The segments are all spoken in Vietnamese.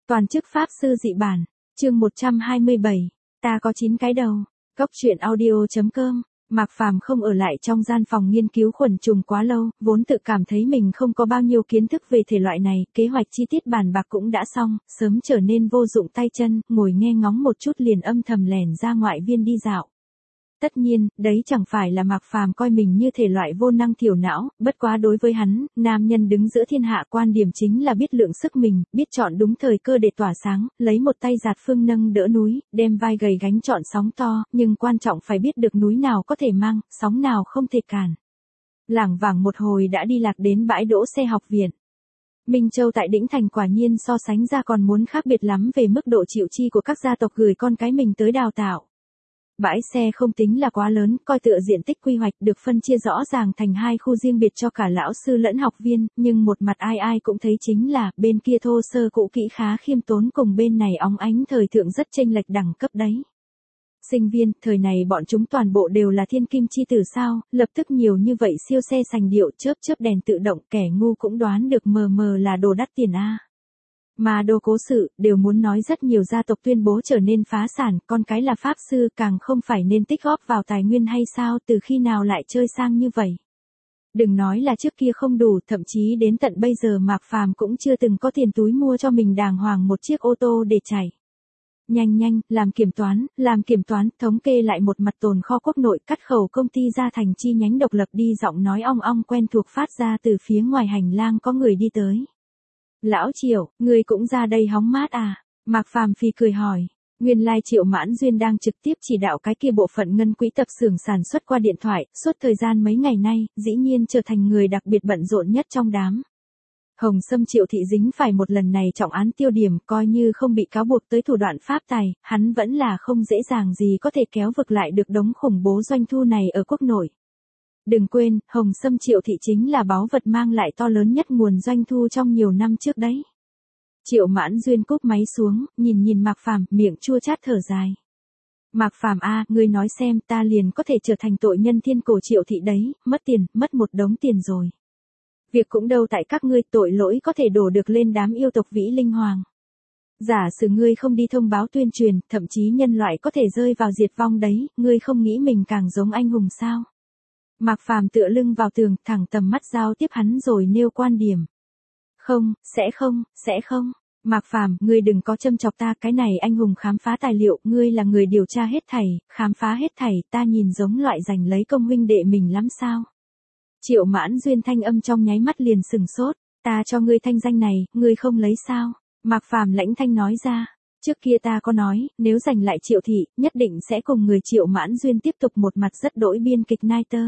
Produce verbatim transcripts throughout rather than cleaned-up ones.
Toàn chức pháp sư dị bản, chương một trăm hai mươi bảy, ta có chín cái đầu. Góc truyện audio.com. Mạc Phàm không ở lại trong gian phòng nghiên cứu khuẩn trùng quá lâu, vốn tự cảm thấy mình không có bao nhiêu kiến thức về thể loại này, kế hoạch chi tiết bàn bạc cũng đã xong, sớm trở nên vô dụng tay chân, ngồi nghe ngóng một chút liền âm thầm lẻn ra ngoại viên đi dạo. Tất nhiên, đấy chẳng phải là Mạc Phàm coi mình như thể loại vô năng thiểu não, bất quá đối với hắn, nam nhân đứng giữa thiên hạ quan điểm chính là biết lượng sức mình, biết chọn đúng thời cơ để tỏa sáng, lấy một tay giạt phương nâng đỡ núi, đem vai gầy gánh chọn sóng to, nhưng quan trọng phải biết được núi nào có thể mang, sóng nào không thể cản. Lảng vảng một hồi đã đi lạc đến bãi đỗ xe học viện. Minh Châu tại Đĩnh Thành quả nhiên so sánh ra còn muốn khác biệt lắm về mức độ chịu chi của các gia tộc gửi con cái mình tới đào tạo. Bãi xe không tính là quá lớn, coi tựa diện tích quy hoạch được phân chia rõ ràng thành hai khu riêng biệt cho cả lão sư lẫn học viên, nhưng một mặt ai ai cũng thấy chính là, bên kia thô sơ cũ kỹ khá khiêm tốn cùng bên này óng ánh thời thượng rất chênh lệch đẳng cấp đấy. Sinh viên, thời này bọn chúng toàn bộ đều là thiên kim chi tử sao, lập tức nhiều như vậy siêu xe sành điệu chớp chớp đèn tự động, kẻ ngu cũng đoán được mờ mờ là đồ đắt tiền a. Mà đồ cố sự, đều muốn nói rất nhiều gia tộc tuyên bố trở nên phá sản, con cái là pháp sư càng không phải nên tích góp vào tài nguyên hay sao, từ khi nào lại chơi sang như vậy. Đừng nói là trước kia không đủ, thậm chí đến tận bây giờ Mạc Phàm cũng chưa từng có tiền túi mua cho mình đàng hoàng một chiếc ô tô để chạy. Nhanh nhanh, làm kiểm toán, làm kiểm toán, thống kê lại một mặt tồn kho quốc nội, cắt khẩu công ty ra thành chi nhánh độc lập đi, giọng nói ong ong quen thuộc phát ra từ phía ngoài hành lang có người đi tới. Lão Triệu, ngươi cũng ra đây hóng mát à? Mạc Phàm phì cười hỏi. Nguyên lai Triệu Mãn Duyên đang trực tiếp chỉ đạo cái kia bộ phận ngân quỹ tập xưởng sản xuất qua điện thoại, suốt thời gian mấy ngày nay, dĩ nhiên trở thành người đặc biệt bận rộn nhất trong đám. Hồng Sâm Triệu thị dính phải một lần này trọng án tiêu điểm, coi như không bị cáo buộc tới thủ đoạn pháp tài, hắn vẫn là không dễ dàng gì có thể kéo vực lại được đống khủng bố doanh thu này ở quốc nội. Đừng quên, Hồng Sâm Triệu thị chính là báu vật mang lại to lớn nhất nguồn doanh thu trong nhiều năm trước đấy. Triệu Mãn Duyên cúp máy xuống, nhìn nhìn Mạc Phàm, miệng chua chát thở dài. Mạc Phàm a, ngươi nói xem, ta liền có thể trở thành tội nhân thiên cổ Triệu thị đấy, mất tiền, mất một đống tiền rồi. Việc cũng đâu tại các ngươi, tội lỗi có thể đổ được lên đám yêu tộc Vĩ Linh Hoàng. Giả sử ngươi không đi thông báo tuyên truyền, thậm chí nhân loại có thể rơi vào diệt vong đấy, ngươi không nghĩ mình càng giống anh hùng sao? Mạc Phàm tựa lưng vào tường, thẳng tầm mắt giao tiếp hắn rồi nêu quan điểm. Không, sẽ không, sẽ không. Mạc Phàm, ngươi đừng có châm chọc ta, cái này anh hùng khám phá tài liệu, ngươi là người điều tra hết thảy, khám phá hết thảy, ta nhìn giống loại giành lấy công huynh đệ mình lắm sao? Triệu Mãn Duyên thanh âm trong nháy mắt liền sừng sốt, ta cho ngươi thanh danh này, ngươi không lấy sao? Mạc Phàm lãnh thanh nói ra. Trước kia ta có nói, nếu giành lại Triệu thị, nhất định sẽ cùng người Triệu Mãn Duyên tiếp tục một mặt rất đỗi biên kịch nai tơ.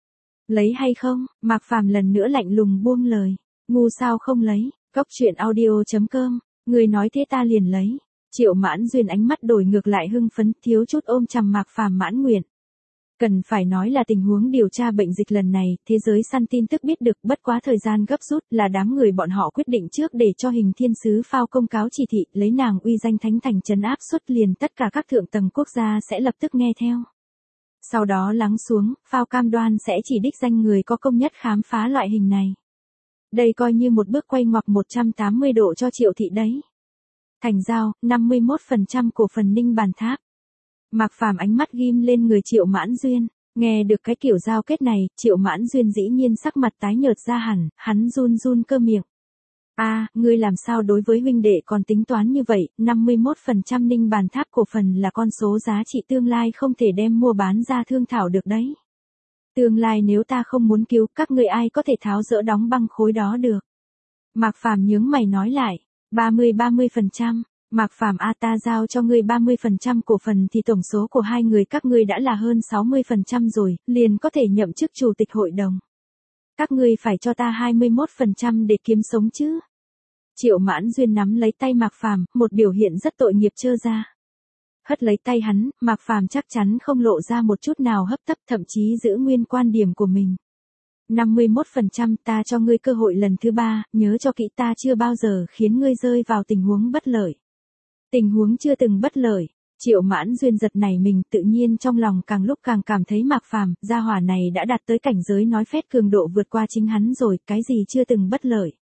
Lấy hay không? Mạc Phàm lần nữa lạnh lùng buông lời. Ngu sao không lấy? Góc truyện audio.com. Người nói thế ta liền lấy. Triệu Mãn Duyên ánh mắt đổi ngược lại hưng phấn, thiếu chút ôm chằm Mạc Phàm mãn nguyện. Cần phải nói là tình huống điều tra bệnh dịch lần này, thế giới săn tin tức biết được, bất quá thời gian gấp rút, là đám người bọn họ quyết định trước để cho Hình Thiên Sứ phao công cáo chỉ thị, lấy nàng uy danh thánh thành trấn áp xuất liền tất cả các thượng tầng quốc gia sẽ lập tức nghe theo. Sau đó lắng xuống, phao cam đoan sẽ chỉ đích danh người có công nhất khám phá loại hình này. Đây coi như một bước quay ngoặc một trăm tám mươi độ cho Triệu thị đấy. Thành giao, năm mươi mốt phần trăm cổ phần Ninh Bàn Tháp. Mạc Phàm ánh mắt ghim lên người Triệu Mãn Duyên, nghe được cái kiểu giao kết này, Triệu Mãn Duyên dĩ nhiên sắc mặt tái nhợt ra hẳn, hắn run run cơ miệng. A, à, ngươi làm sao đối với huynh đệ còn tính toán như vậy, năm mươi mốt phần trăm Ninh Bàn Tháp cổ phần là con số giá trị tương lai không thể đem mua bán ra thương thảo được đấy. Tương lai nếu ta không muốn cứu, các ngươi ai có thể tháo dỡ đóng băng khối đó được. Mạc Phàm nhướng mày nói lại, ba mươi ba mươi phần trăm. Mạc Phàm a, ta giao cho ngươi ba mươi phần trăm cổ phần thì tổng số của hai người các ngươi đã là hơn sáu mươi phần trăm rồi, liền có thể nhậm chức chủ tịch hội đồng. Các ngươi phải cho ta hai mươi mốt phần trăm để kiếm sống chứ. Triệu Mãn Duyên nắm lấy tay Mạc Phàm, một biểu hiện rất tội nghiệp trơ ra. Hất lấy tay hắn, Mạc Phàm chắc chắn không lộ ra một chút nào hấp tấp, thậm chí giữ nguyên quan điểm của mình. năm mươi mốt phần trăm ta cho ngươi cơ hội lần thứ ba, nhớ cho kỹ, ta chưa bao giờ khiến ngươi rơi vào tình huống bất lợi. Tình huống chưa từng bất lợi. Triệu Mãn Duyên giật nảy mình, tự nhiên trong lòng càng lúc càng cảm thấy Mạc Phàm, gia hỏa này đã đạt tới cảnh giới nói phét cường độ vượt qua chính hắn rồi, cái gì chưa từng bất lợi.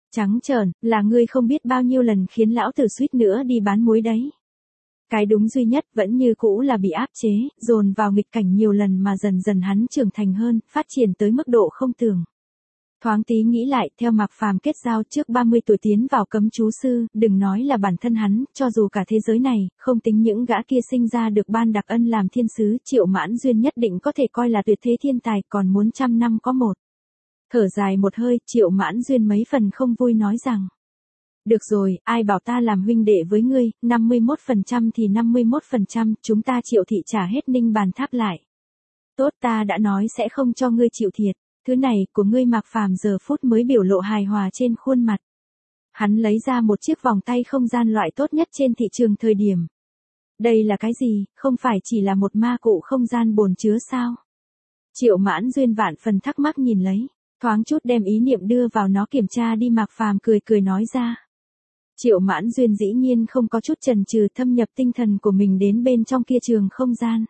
Trắng trợn, là ngươi không biết bao nhiêu lần khiến lão tử suýt nữa đi bán muối đấy. Cái đúng duy nhất vẫn như cũ là bị áp chế, dồn vào nghịch cảnh nhiều lần mà dần dần hắn trưởng thành hơn, phát triển tới mức độ không tưởng. Thoáng tí nghĩ lại, theo Mạc Phàm kết giao trước ba mươi tuổi tiến vào cấm chú sư, đừng nói là bản thân hắn, cho dù cả thế giới này, không tính những gã kia sinh ra được ban đặc ân làm thiên sứ, Triệu Mãn Duyên nhất định có thể coi là tuyệt thế thiên tài, còn muốn trăm năm có một. Thở dài một hơi, Triệu Mãn Duyên mấy phần không vui nói rằng. Được rồi, ai bảo ta làm huynh đệ với ngươi, năm mươi mốt phần trăm thì năm mươi mốt phần trăm, chúng ta Triệu thị trả hết Ninh Bàn Tháp lại. Tốt, ta đã nói sẽ không cho ngươi chịu thiệt. Thứ này của ngươi. Mạc Phàm giờ phút mới biểu lộ hài hòa trên khuôn mặt. Hắn lấy ra một chiếc vòng tay không gian loại tốt nhất trên thị trường thời điểm. Đây là cái gì, không phải chỉ là một ma cụ không gian bồn chứa sao? Triệu Mãn Duyên vạn phần thắc mắc nhìn lấy, thoáng chút đem ý niệm đưa vào nó kiểm tra đi. Mạc Phàm cười cười nói ra. Triệu Mãn Duyên dĩ nhiên không có chút chần chừ, thâm nhập tinh thần của mình đến bên trong kia trường không gian.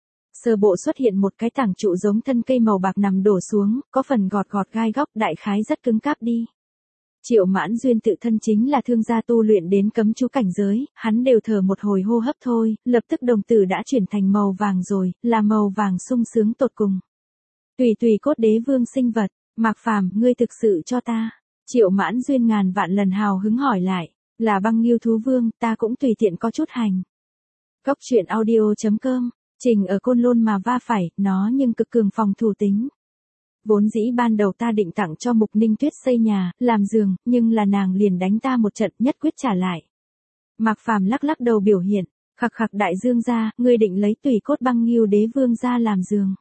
Sơ bộ xuất hiện một cái tảng trụ giống thân cây màu bạc nằm đổ xuống, có phần gọt gọt gai góc, đại khái rất cứng cáp đi. Triệu Mãn Duyên tự thân chính là thương gia tu luyện đến cấm chú cảnh giới, hắn đều thở một hồi hô hấp thôi, lập tức đồng tử đã chuyển thành màu vàng rồi, là màu vàng sung sướng tột cùng. Tùy tùy cốt đế vương sinh vật, Mạc Phàm, ngươi thực sự cho ta. Triệu Mãn Duyên ngàn vạn lần hào hứng hỏi lại, là băng nghiêu thú vương, ta cũng tùy tiện có chút hành. Cốc truyện audio chấm com. Trình ở Côn Lôn mà va phải, nó nhưng cực cường phòng thủ tính. Vốn dĩ ban đầu ta định tặng cho Mục Ninh Tuyết xây nhà, làm giường, nhưng là nàng liền đánh ta một trận, nhất quyết trả lại. Mạc Phàm lắc lắc đầu biểu hiện, khặc khặc đại dương ra, ngươi định lấy tùy cốt băng nghiêu đế vương ra làm giường.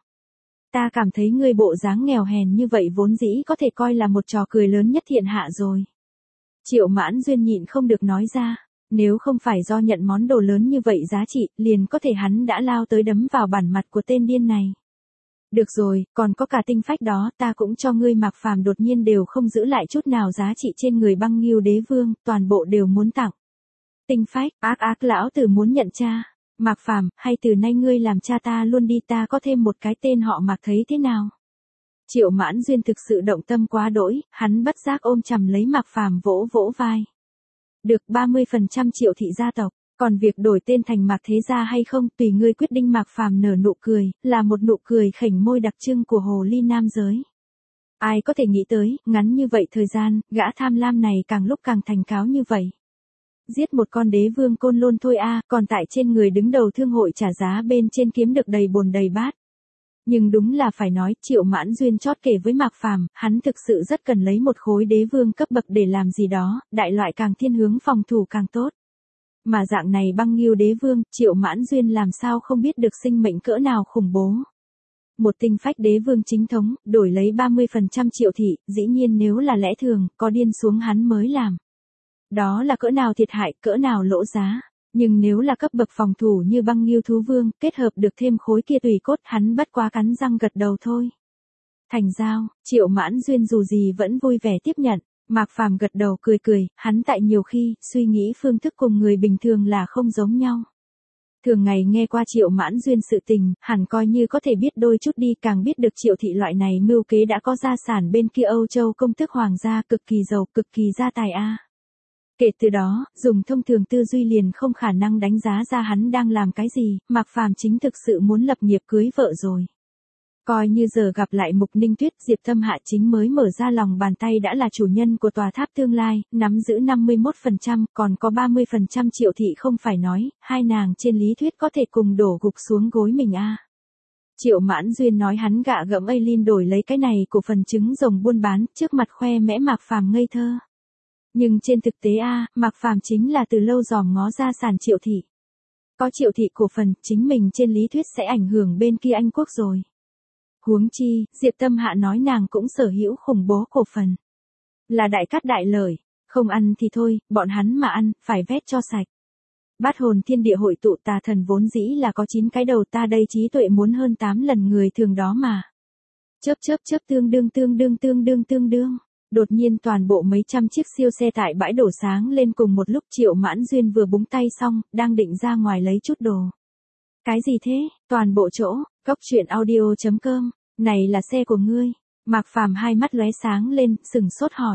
Ta cảm thấy ngươi bộ dáng nghèo hèn như vậy vốn dĩ có thể coi là một trò cười lớn nhất thiên hạ rồi. Triệu Mãn Duyên nhịn không được nói ra. Nếu không phải do nhận món đồ lớn như vậy giá trị, liền có thể hắn đã lao tới đấm vào bản mặt của tên điên này. Được rồi, còn có cả tinh phách đó, ta cũng cho ngươi. Mạc Phàm đột nhiên đều không giữ lại chút nào giá trị trên người băng nghiêu đế vương, toàn bộ đều muốn tặng. Tinh phách, ác ác lão tử muốn nhận cha. Mạc Phàm, hay từ nay ngươi làm cha ta luôn đi, ta có thêm một cái tên họ Mạc thấy thế nào? Triệu Mãn Duyên thực sự động tâm quá đỗi, hắn bất giác ôm chầm lấy Mạc Phàm vỗ vỗ vai. Được ba mươi phần trăm Triệu thị gia tộc, còn việc đổi tên thành Mạc Thế Gia hay không tùy ngươi quyết định. Mạc Phàm nở nụ cười, là một nụ cười khểnh môi đặc trưng của hồ ly nam giới. Ai có thể nghĩ tới, ngắn như vậy thời gian, gã tham lam này càng lúc càng thành cáo như vậy. Giết một con đế vương Côn Lôn thôi a, còn tại trên người đứng đầu thương hội trả giá bên trên kiếm được đầy bồn đầy bát. Nhưng đúng là phải nói, Triệu Mãn Duyên chót kể với Mạc Phàm, hắn thực sự rất cần lấy một khối đế vương cấp bậc để làm gì đó, đại loại càng thiên hướng phòng thủ càng tốt. Mà dạng này băng nghiêu đế vương, Triệu Mãn Duyên làm sao không biết được sinh mệnh cỡ nào khủng bố. Một tinh phách đế vương chính thống, đổi lấy ba mươi phần trăm Triệu thị, dĩ nhiên nếu là lẽ thường, có điên xuống hắn mới làm. Đó là cỡ nào thiệt hại, cỡ nào lỗ giá. Nhưng nếu là cấp bậc phòng thủ như băng nghiêu thú vương, kết hợp được thêm khối kia tùy cốt, hắn bất quá cắn răng gật đầu thôi. Thành giao, Triệu Mãn Duyên dù gì vẫn vui vẻ tiếp nhận. Mạc Phàm gật đầu cười cười, hắn tại nhiều khi, suy nghĩ phương thức cùng người bình thường là không giống nhau. Thường ngày nghe qua Triệu Mãn Duyên sự tình, hẳn coi như có thể biết đôi chút đi, càng biết được Triệu thị loại này mưu kế đã có gia sản bên kia Âu Châu công tước hoàng gia, cực kỳ giàu, cực kỳ gia tài a. Kể từ đó, dùng thông thường tư duy liền không khả năng đánh giá ra hắn đang làm cái gì, Mạc Phàm chính thực sự muốn lập nghiệp cưới vợ rồi. Coi như giờ gặp lại Mục Ninh Tuyết, Diệp Thâm Hạ chính mới mở ra lòng bàn tay đã là chủ nhân của tòa tháp tương lai, nắm giữ năm mươi mốt phần trăm, còn có ba mươi phần trăm Triệu thị không phải nói, hai nàng trên lý thuyết có thể cùng đổ gục xuống gối mình a. Triệu Mãn Duyên nói hắn gạ gẫm Aileen đổi lấy cái này của phần trứng rồng buôn bán, trước mặt khoe mẽ Mạc Phàm ngây thơ. Nhưng trên thực tế a, Mạc Phàm chính là từ lâu dòm ngó gia sản Triệu thị. Có Triệu thị cổ phần, chính mình trên lý thuyết sẽ ảnh hưởng bên kia Anh quốc rồi. Huống chi, Diệp Tâm Hạ nói nàng cũng sở hữu khủng bố cổ phần. Là đại cát đại lợi, không ăn thì thôi, bọn hắn mà ăn, phải vét cho sạch. Bát hồn thiên địa hội tụ tà thần vốn dĩ là có chín cái đầu, ta đây trí tuệ muốn hơn tám lần người thường đó mà. Chớp chớp chớp tương đương tương đương tương đương tương đương. Đột nhiên toàn bộ mấy trăm chiếc siêu xe tại bãi đổ sáng lên cùng một lúc. Triệu Mãn Duyên vừa búng tay xong, đang định ra ngoài lấy chút đồ. Cái gì thế? Toàn bộ chỗ, cốc truyện audio chấm com, này là xe của ngươi. Mạc Phàm hai mắt lóe sáng lên, sừng sốt hỏi.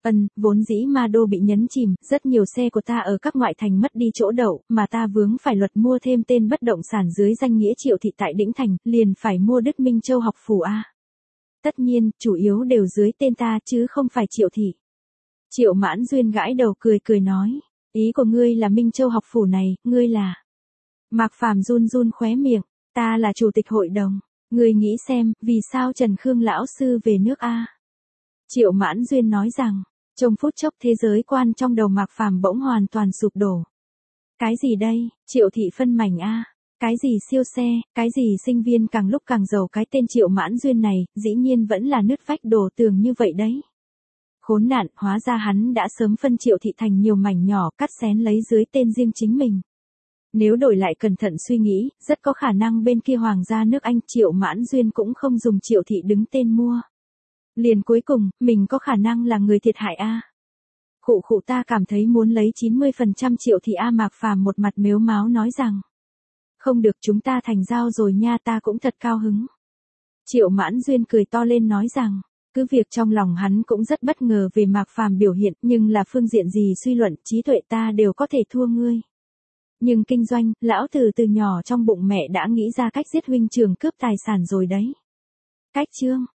Ân, vốn dĩ ma đô bị nhấn chìm, rất nhiều xe của ta ở các ngoại thành mất đi chỗ đậu, mà ta vướng phải luật mua thêm tên bất động sản dưới danh nghĩa Triệu thị tại Đĩnh Thành, liền phải mua Đức Minh Châu học phủ a. Tất nhiên, chủ yếu đều dưới tên ta chứ không phải Triệu thị. Triệu Mãn Duyên gãi đầu cười cười nói, ý của ngươi là Minh Châu học phủ này, ngươi là... Mạc Phàm run run khóe miệng, ta là chủ tịch hội đồng, ngươi nghĩ xem, vì sao Trần Khương lão sư về nước a? Triệu Mãn Duyên nói rằng, trong phút chốc thế giới quan trong đầu Mạc Phàm bỗng hoàn toàn sụp đổ. Cái gì đây, Triệu thị phân mảnh a, cái gì siêu xe, cái gì sinh viên càng lúc càng giàu, cái tên Triệu Mãn Duyên này, dĩ nhiên vẫn là nứt vách đổ tường như vậy đấy. Khốn nạn, hóa ra hắn đã sớm phân Triệu thị thành nhiều mảnh nhỏ, cắt xén lấy dưới tên riêng chính mình. Nếu đổi lại cẩn thận suy nghĩ, rất có khả năng bên kia hoàng gia nước Anh Triệu Mãn Duyên cũng không dùng Triệu thị đứng tên mua. Liền cuối cùng, mình có khả năng là người thiệt hại a. Khụ khụ, ta cảm thấy muốn lấy chín mươi phần trăm Triệu thị a. Mạc Phàm một mặt mếu máo nói rằng. Không được, chúng ta thành giao rồi nha, ta cũng thật cao hứng. Triệu Mãn Duyên cười to lên nói rằng, cứ việc trong lòng hắn cũng rất bất ngờ về Mạc Phàm biểu hiện, nhưng là phương diện gì suy luận, trí tuệ ta đều có thể thua ngươi. Nhưng kinh doanh, lão tử từ nhỏ trong bụng mẹ đã nghĩ ra cách giết huynh trưởng cướp tài sản rồi đấy. Cách chương